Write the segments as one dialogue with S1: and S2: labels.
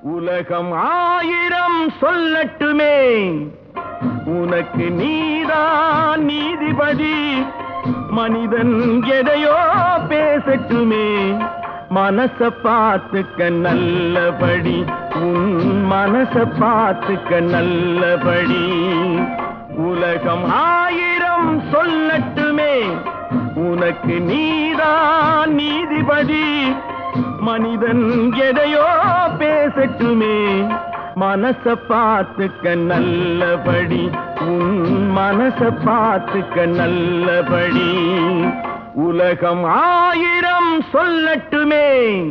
S1: உலகம் ஆயிரம் சொல்லட்டுமே, உனக்கு நீதான் நீதிபதி. மனிதன் எதையோ பேசட்டுமே, மனச பார்த்துக்க நல்லபடி, உன் மனச பார்த்துக்க நல்லபடி. உலகம் ஆயிரம் சொல்லட்டுமே, உனக்கு நீதான் நீதிபதி. மனிதன் எதையோ பேசட்டுமே, மனச பார்த்துக்க நல்லபடி, உன் மனச பார்த்துக்க நல்லபடி. உலகம் ஆயிரம் சொல்லட்டுமே.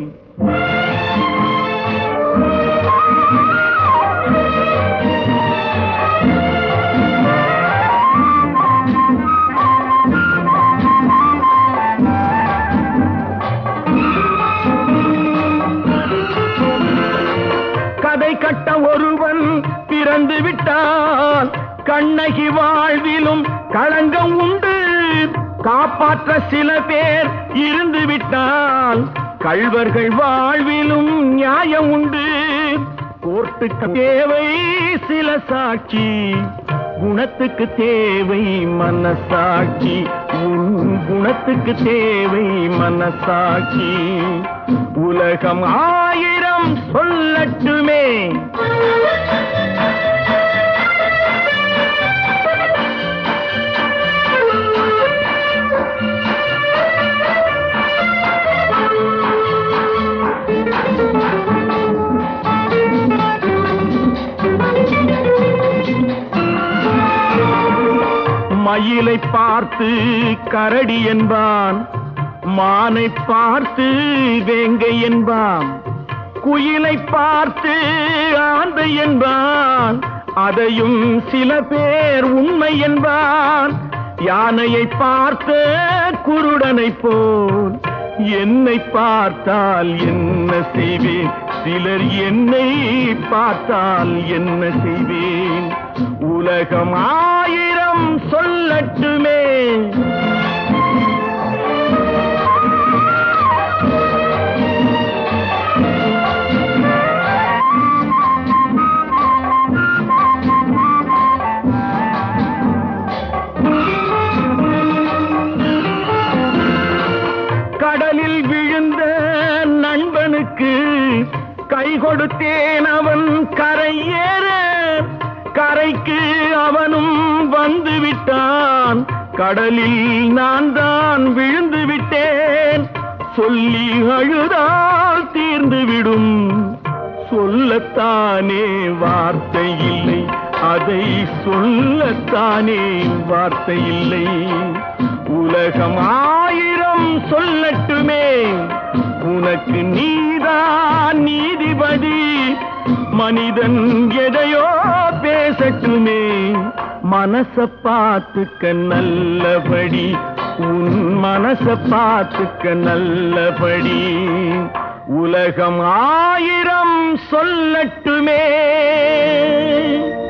S1: கதை கட்ட ஒருவன் பிறந்து விட்டான், கண்ணகி வாழ்விலும் களங்கம் உண்டு. காப்பாற்ற சில பேர் இருந்து விட்டால், கள்வர்கள் வாழ்விலும் நியாயம் உண்டு. கோர்ட்டுக்கு தேவை சில சாட்சி, குணத்துக்கு தேவை மனசாட்சி. உன் குணத்துக்கு தேவை மனசாட்சி. உலகம் ஆயிரம் சொல்லட்டுமே. மயிலை பார்த்து கரடி என்பான், மானை பார்த்து வேங்கை என்பான். குயிலை பார்த்து ஆந்தை என்பான், அதையும் சில பேர் உண்மை என்பான். யானையை பார்த்து குருடனை போல் என்னை பார்த்தால் என்ன செய்வேன், சிலர் என்னை பார்த்தால் என்ன செய்வேன். உலகம் ஆயிரம் சொல்லட்டுமே. கடலில் விழுந்த நண்பனுக்கு கை கொடுத்தேன், அவன் கரையேற. கரைக்கு அவனும் வந்து விட்டான், கடலில் நான் தான் விழுந்து விட்டேன். சொல்லி அழுதால் தீர்ந்துவிடும், சொல்லத்தானே வார்த்தை இல்லை, அதை சொல்லத்தானே வார்த்தை இல்லை. உலகம் ஆயிரம் சொல்லட்டுமே, உனக்கு நீதான் நீதிபதி. மனிதன் எதையோ பேசட்டுமே, மனச பார்த்துக்க நல்லபடி, உன் மனச பார்த்துக்க நல்லபடி. உலகம் ஆயிரம் சொல்லட்டுமே.